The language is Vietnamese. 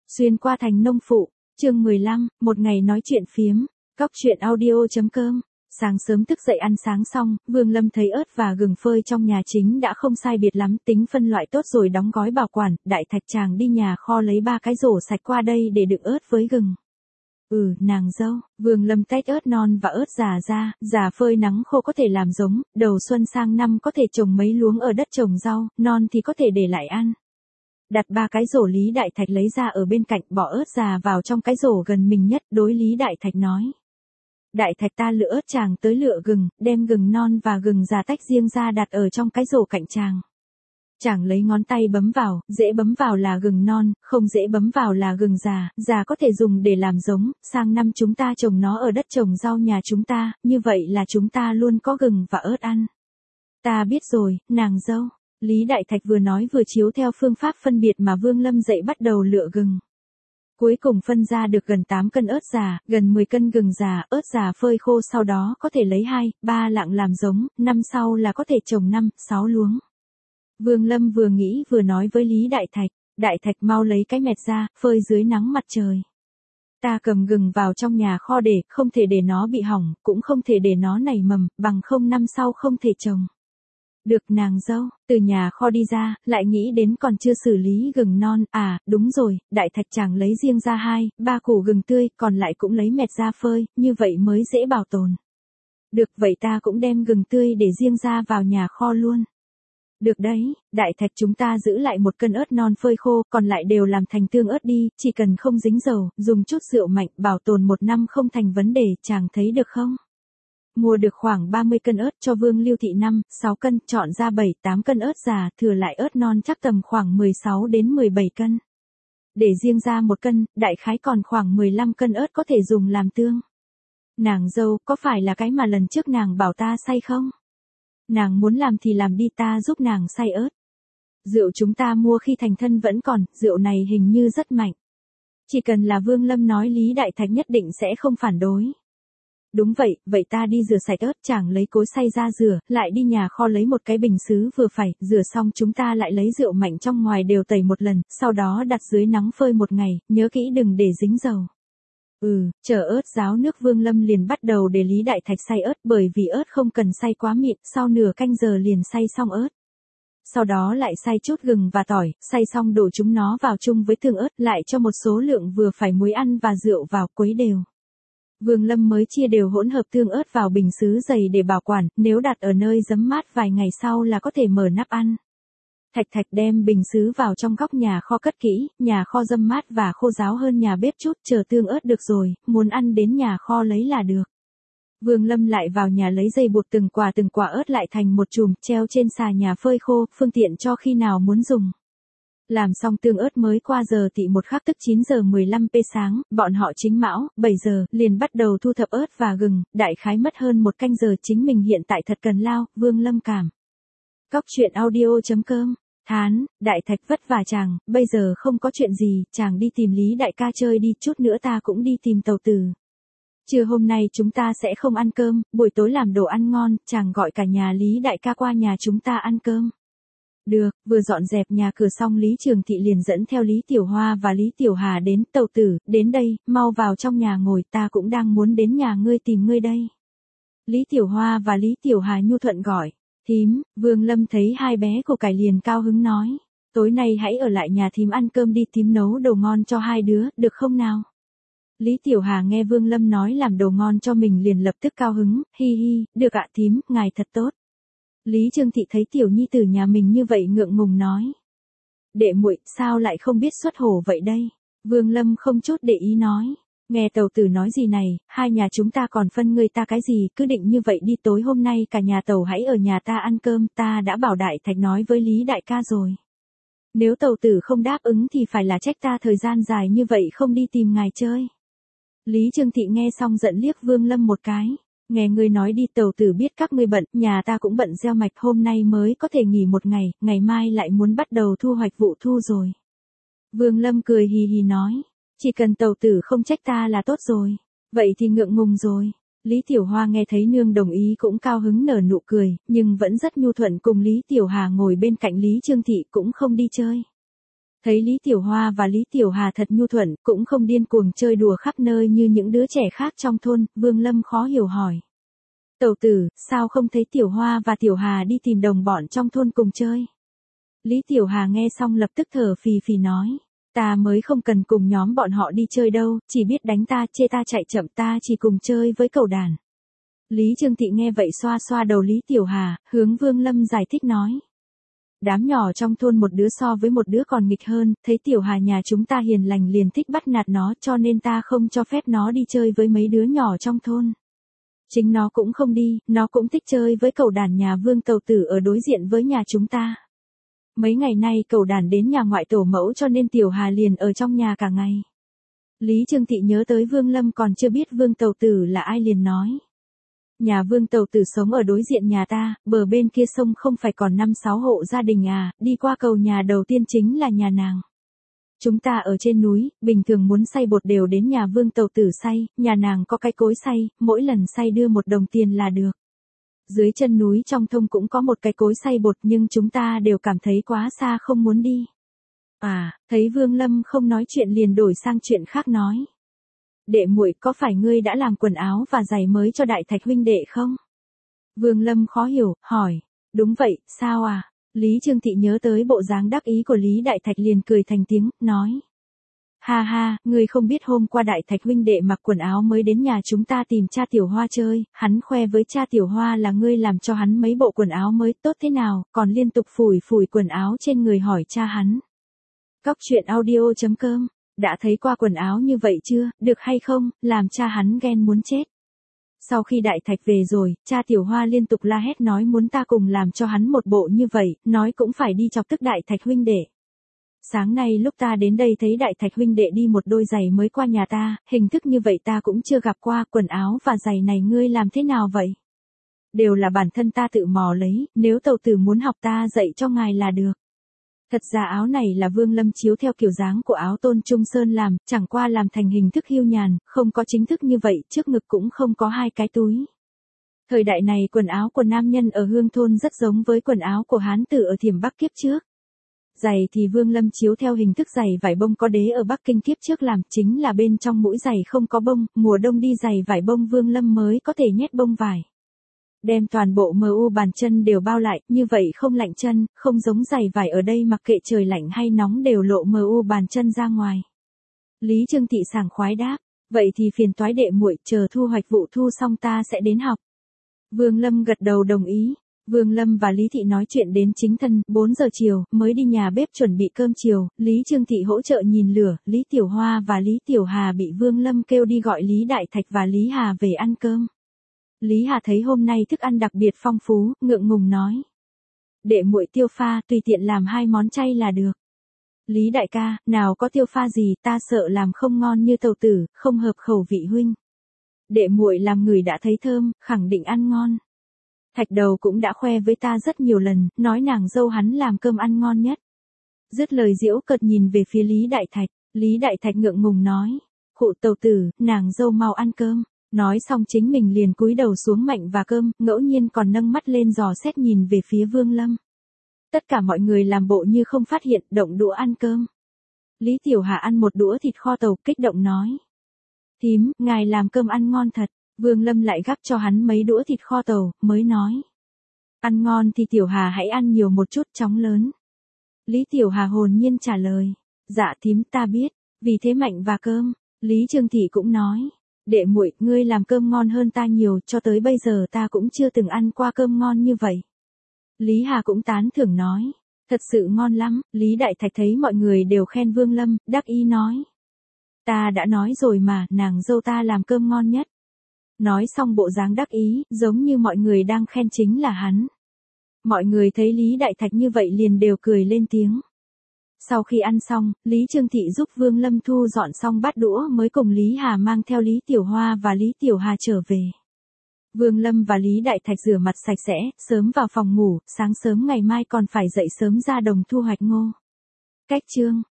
Xuyên qua thành nông phụ, chương 15, một ngày nói chuyện phiếm, cóc truyện audio.com. Sáng sớm thức dậy ăn sáng xong, Vương Lâm thấy ớt và gừng phơi trong nhà chính đã không sai biệt lắm, tính phân loại tốt rồi đóng gói bảo quản, Đại Thạch chàng đi nhà kho lấy 3 cái rổ sạch qua đây để đựng ớt với gừng. Nàng dâu, Vương Lâm tách ớt non và ớt già ra, già phơi nắng khô có thể làm giống, đầu xuân sang năm có thể trồng mấy luống ở đất trồng rau, non thì có thể để lại ăn. Đặt 3 cái rổ Lý Đại Thạch lấy ra ở bên cạnh, bỏ ớt già vào trong cái rổ gần mình nhất, đối Lý Đại Thạch nói. Đại Thạch ta lựa ớt, chàng tới lựa gừng, đem gừng non và gừng già tách riêng ra đặt ở trong cái rổ cạnh chàng. Chàng lấy ngón tay bấm vào, dễ bấm vào là gừng non, không dễ bấm vào là gừng già, già có thể dùng để làm giống, sang năm chúng ta trồng nó ở đất trồng rau nhà chúng ta, như vậy là chúng ta luôn có gừng và ớt ăn. Ta biết rồi, nàng dâu. Lý Đại Thạch vừa nói vừa chiếu theo phương pháp phân biệt mà Vương Lâm dạy bắt đầu lựa gừng. Cuối cùng phân ra được gần 8 cân ớt già, gần 10 cân gừng già, ớt già phơi khô sau đó có thể lấy 2, 3 lạng làm giống, năm sau là có thể trồng 5, 6 luống. Vương Lâm vừa nghĩ vừa nói với Lý Đại Thạch mau lấy cái mẹt ra, phơi dưới nắng mặt trời. Ta cầm gừng vào trong nhà kho để, không thể để nó bị hỏng, cũng không thể để nó nảy mầm, bằng không năm sau không thể trồng. Được nàng dâu, từ nhà kho đi ra, lại nghĩ đến còn chưa xử lý gừng non, đúng rồi, Đại Thạch chàng lấy riêng ra 2, 3 củ gừng tươi, còn lại cũng lấy mẹt ra phơi, như vậy mới dễ bảo tồn. Được, vậy ta cũng đem gừng tươi để riêng ra vào nhà kho luôn. Được đấy, Đại Thạch chúng ta giữ lại 1 cân ớt non phơi khô, còn lại đều làm thành tương ớt đi, chỉ cần không dính dầu, dùng chút rượu mạnh, bảo tồn 1 năm không thành vấn đề, chàng thấy được không? Mua được khoảng 30 cân ớt cho Vương Lưu Thị 5, 6 cân, chọn ra 7, 8 cân ớt già, thừa lại ớt non chắc tầm khoảng 16 đến 17 cân. Để riêng ra 1 cân, đại khái còn khoảng 15 cân ớt có thể dùng làm tương. Nàng dâu, có phải là cái mà lần trước nàng bảo ta xay không? Nàng muốn làm thì làm đi, ta giúp nàng xay ớt. Rượu chúng ta mua khi thành thân vẫn còn, rượu này hình như rất mạnh. Chỉ cần là Vương Lâm nói Lý Đại Thạch nhất định sẽ không phản đối. Đúng vậy, vậy ta đi rửa sạch ớt, chàng lấy cối xay ra rửa, lại đi nhà kho lấy 1 cái bình sứ vừa phải, rửa xong chúng ta lại lấy rượu mạnh trong ngoài đều tẩy 1 lần, sau đó đặt dưới nắng phơi 1 ngày, nhớ kỹ đừng để dính dầu. Chờ ớt ráo nước Vương Lâm liền bắt đầu để Lý Đại Thạch xay ớt, bởi vì ớt không cần xay quá mịn, sau nửa canh giờ liền xay xong ớt. Sau đó lại xay chút gừng và tỏi, xay xong đổ chúng nó vào chung với tương ớt, lại cho một số lượng vừa phải muối ăn và rượu vào, quấy đều. Vương Lâm mới chia đều hỗn hợp tương ớt vào bình sứ dày để bảo quản, nếu đặt ở nơi giấm mát vài ngày sau là có thể mở nắp ăn. Thạch đem bình sứ vào trong góc nhà kho cất kỹ, nhà kho râm mát và khô ráo hơn nhà bếp chút, chờ tương ớt được rồi, muốn ăn đến nhà kho lấy là được. Vương Lâm lại vào nhà lấy dây buộc từng quả ớt lại thành một chùm, treo trên xà nhà phơi khô, phương tiện cho khi nào muốn dùng. Làm xong tương ớt mới qua giờ tị 1 khắc tức 9 giờ 15 p sáng, bọn họ chính mão, 7 giờ, liền bắt đầu thu thập ớt và gừng, đại khái mất hơn 1 canh giờ, chính mình hiện tại thật cần lao, Vương Lâm cảm. Cóc truyện audio.com, Đại Thạch vất vả chàng, bây giờ không có chuyện gì, chàng đi tìm Lý Đại ca chơi đi, chút nữa ta cũng đi tìm Tàu Tử. Trưa hôm nay chúng ta sẽ không ăn cơm, buổi tối làm đồ ăn ngon, chàng gọi cả nhà Lý Đại ca qua nhà chúng ta ăn cơm. Được, vừa dọn dẹp nhà cửa xong Lý Trường Thị liền dẫn theo Lý Tiểu Hoa và Lý Tiểu Hà đến, Tàu Tử, đến đây, mau vào trong nhà ngồi, ta cũng đang muốn đến nhà ngươi tìm ngươi đây. Lý Tiểu Hoa và Lý Tiểu Hà nhu thuận gọi, thím, Vương Lâm thấy hai bé của cải liền cao hứng nói, tối nay hãy ở lại nhà thím ăn cơm đi, thím nấu đồ ngon cho hai đứa, được không nào? Lý Tiểu Hà nghe Vương Lâm nói làm đồ ngon cho mình liền lập tức cao hứng, hi hi, được ạ thím, ngài thật tốt. Lý Trương Thị thấy tiểu nhi tử nhà mình như vậy ngượng ngùng nói. Đệ muội, sao lại không biết xuất hổ vậy đây? Vương Lâm không chút để ý nói. Nghe Tàu Tử nói gì này, hai nhà chúng ta còn phân người ta cái gì, cứ định như vậy đi, tối hôm nay cả nhà Tàu hãy ở nhà ta ăn cơm, ta đã bảo Đại Thạch nói với Lý Đại ca rồi. Nếu Tàu Tử không đáp ứng thì phải là trách ta thời gian dài như vậy không đi tìm ngài chơi. Lý Trương Thị nghe xong giận liếc Vương Lâm một cái. Nghe ngươi nói đi, Tàu Tử biết các ngươi bận, nhà ta cũng bận gieo mạch, hôm nay mới có thể nghỉ 1 ngày, ngày mai lại muốn bắt đầu thu hoạch vụ thu rồi. Vương Lâm cười hì hì nói, chỉ cần Tàu Tử không trách ta là tốt rồi, vậy thì ngượng ngùng rồi. Lý Tiểu Hoa nghe thấy nương đồng ý cũng cao hứng nở nụ cười, nhưng vẫn rất nhu thuận cùng Lý Tiểu Hà ngồi bên cạnh Lý Trương Thị cũng không đi chơi. Thấy Lý Tiểu Hoa và Lý Tiểu Hà thật nhu thuận, cũng không điên cuồng chơi đùa khắp nơi như những đứa trẻ khác trong thôn, Vương Lâm khó hiểu hỏi. Tẩu tử, sao không thấy Tiểu Hoa và Tiểu Hà đi tìm đồng bọn trong thôn cùng chơi? Lý Tiểu Hà nghe xong lập tức thở phì phì nói. Ta mới không cần cùng nhóm bọn họ đi chơi đâu, chỉ biết đánh ta, chê ta chạy chậm, ta chỉ cùng chơi với cẩu đàn. Lý Trương Thị nghe vậy xoa xoa đầu Lý Tiểu Hà, hướng Vương Lâm giải thích nói. Đám nhỏ trong thôn một đứa so với một đứa còn nghịch hơn, thấy Tiểu Hà nhà chúng ta hiền lành liền thích bắt nạt nó, cho nên ta không cho phép nó đi chơi với mấy đứa nhỏ trong thôn. Chính nó cũng không đi, nó cũng thích chơi với cẩu đàn nhà Vương tàu tử ở đối diện với nhà chúng ta. Mấy ngày nay cẩu đàn đến nhà ngoại tổ mẫu cho nên Tiểu Hà liền ở trong nhà cả ngày. Lý Trương Thị nhớ tới Vương Lâm còn chưa biết Vương tàu tử là ai liền nói. Nhà Vương tàu tử sống ở đối diện nhà ta, bờ bên kia sông không phải còn 5-6 hộ gia đình à, đi qua cầu nhà đầu tiên chính là nhà nàng. Chúng ta ở trên núi, bình thường muốn xay bột đều đến nhà Vương tàu tử xay, nhà nàng có cái cối xay, mỗi lần xay đưa 1 đồng tiền là được. Dưới chân núi trong thôn cũng có một cái cối xay bột nhưng chúng ta đều cảm thấy quá xa không muốn đi. À, thấy Vương Lâm không nói chuyện liền đổi sang chuyện khác nói. Đệ muội, có phải ngươi đã làm quần áo và giày mới cho Đại Thạch huynh đệ không? Vương Lâm khó hiểu, hỏi. Đúng vậy, sao à? Lý Trương Thị nhớ tới bộ dáng đắc ý của Lý Đại Thạch liền cười thành tiếng, nói. Ha ha, ngươi không biết hôm qua Đại Thạch huynh đệ mặc quần áo mới đến nhà chúng ta tìm cha Tiểu Hoa chơi, hắn khoe với cha Tiểu Hoa là ngươi làm cho hắn mấy bộ quần áo mới tốt thế nào, còn liên tục phủi phủi quần áo trên người hỏi cha hắn. Cóc truyện audio.com, đã thấy qua quần áo như vậy chưa, được hay không, làm cha hắn ghen muốn chết. Sau khi Đại Thạch về rồi, cha Tiểu Hoa liên tục la hét nói muốn ta cùng làm cho hắn một bộ như vậy, nói cũng phải đi chọc tức Đại Thạch huynh đệ. Sáng nay lúc ta đến đây thấy Đại Thạch huynh đệ đi một đôi giày mới qua nhà ta, hình thức như vậy ta cũng chưa gặp qua, quần áo và giày này ngươi làm thế nào vậy? Đều là bản thân ta tự mò lấy, nếu tàu tử muốn học ta dạy cho ngài là được. Thật ra áo này là Vương Lâm chiếu theo kiểu dáng của áo Tôn Trung Sơn làm, chẳng qua làm thành hình thức hưu nhàn, không có chính thức như vậy, trước ngực cũng không có 2 cái túi. Thời đại này quần áo của nam nhân ở Hương Thôn rất giống với quần áo của Hán tử ở Thiểm Bắc kiếp trước. Giày thì Vương Lâm chiếu theo hình thức giày vải bông có đế ở Bắc Kinh kiếp trước làm, chính là bên trong mũi giày không có bông, mùa đông đi giày vải bông Vương Lâm mới có thể nhét bông vải. Đem toàn bộ MU bàn chân đều bao lại, như vậy không lạnh chân, không giống giày vải ở đây mặc kệ trời lạnh hay nóng đều lộ MU bàn chân ra ngoài. Lý Trương Thị sảng khoái đáp, vậy thì phiền toái đệ muội, chờ thu hoạch vụ thu xong ta sẽ đến học. Vương Lâm gật đầu đồng ý. Vương Lâm và Lý Thị nói chuyện đến chính thân, 4 giờ chiều, mới đi nhà bếp chuẩn bị cơm chiều, Lý Trương Thị hỗ trợ nhìn lửa, Lý Tiểu Hoa và Lý Tiểu Hà bị Vương Lâm kêu đi gọi Lý Đại Thạch và Lý Hà về ăn cơm. Lý Hà thấy hôm nay thức ăn đặc biệt phong phú, ngượng ngùng nói. Đệ muội tiêu pha, tùy tiện làm 2 món chay là được. Lý đại ca, nào có tiêu pha gì, ta sợ làm không ngon như tàu tử, không hợp khẩu vị huynh. Đệ muội làm người đã thấy thơm, khẳng định ăn ngon. Thạch Đầu cũng đã khoe với ta rất nhiều lần, nói nàng dâu hắn làm cơm ăn ngon nhất. Dứt lời giễu cợt nhìn về phía Lý Đại Thạch, Lý Đại Thạch ngượng ngùng nói. Khụ tàu tử, nàng dâu mau ăn cơm. Nói xong chính mình liền cúi đầu xuống mạnh và cơm, ngẫu nhiên còn nâng mắt lên dò xét nhìn về phía Vương Lâm. Tất cả mọi người làm bộ như không phát hiện, động đũa ăn cơm. Lý Tiểu Hà ăn một đũa thịt kho tàu, kích động nói. Thím, ngài làm cơm ăn ngon thật. Vương Lâm lại gắp cho hắn mấy đũa thịt kho tàu, mới nói. Ăn ngon thì Tiểu Hà hãy ăn nhiều một chút, chóng lớn. Lý Tiểu Hà hồn nhiên trả lời. Dạ thím ta biết, vì thế mạnh và cơm. Lý Trương Thị cũng nói. Đệ muội, ngươi làm cơm ngon hơn ta nhiều, cho tới bây giờ ta cũng chưa từng ăn qua cơm ngon như vậy. Lý Hà cũng tán thưởng nói. Thật sự ngon lắm, Lý Đại Thạch thấy mọi người đều khen Vương Lâm, đắc ý nói. Ta đã nói rồi mà, nàng dâu ta làm cơm ngon nhất. Nói xong bộ dáng đắc ý, giống như mọi người đang khen chính là hắn. Mọi người thấy Lý Đại Thạch như vậy liền đều cười lên tiếng. Sau khi ăn xong, Lý Trương Thị giúp Vương Lâm thu dọn xong bát đũa mới cùng Lý Hà mang theo Lý Tiểu Hoa và Lý Tiểu Hà trở về. Vương Lâm và Lý Đại Thạch rửa mặt sạch sẽ, sớm vào phòng ngủ, sáng sớm ngày mai còn phải dậy sớm ra đồng thu hoạch ngô. Cách chương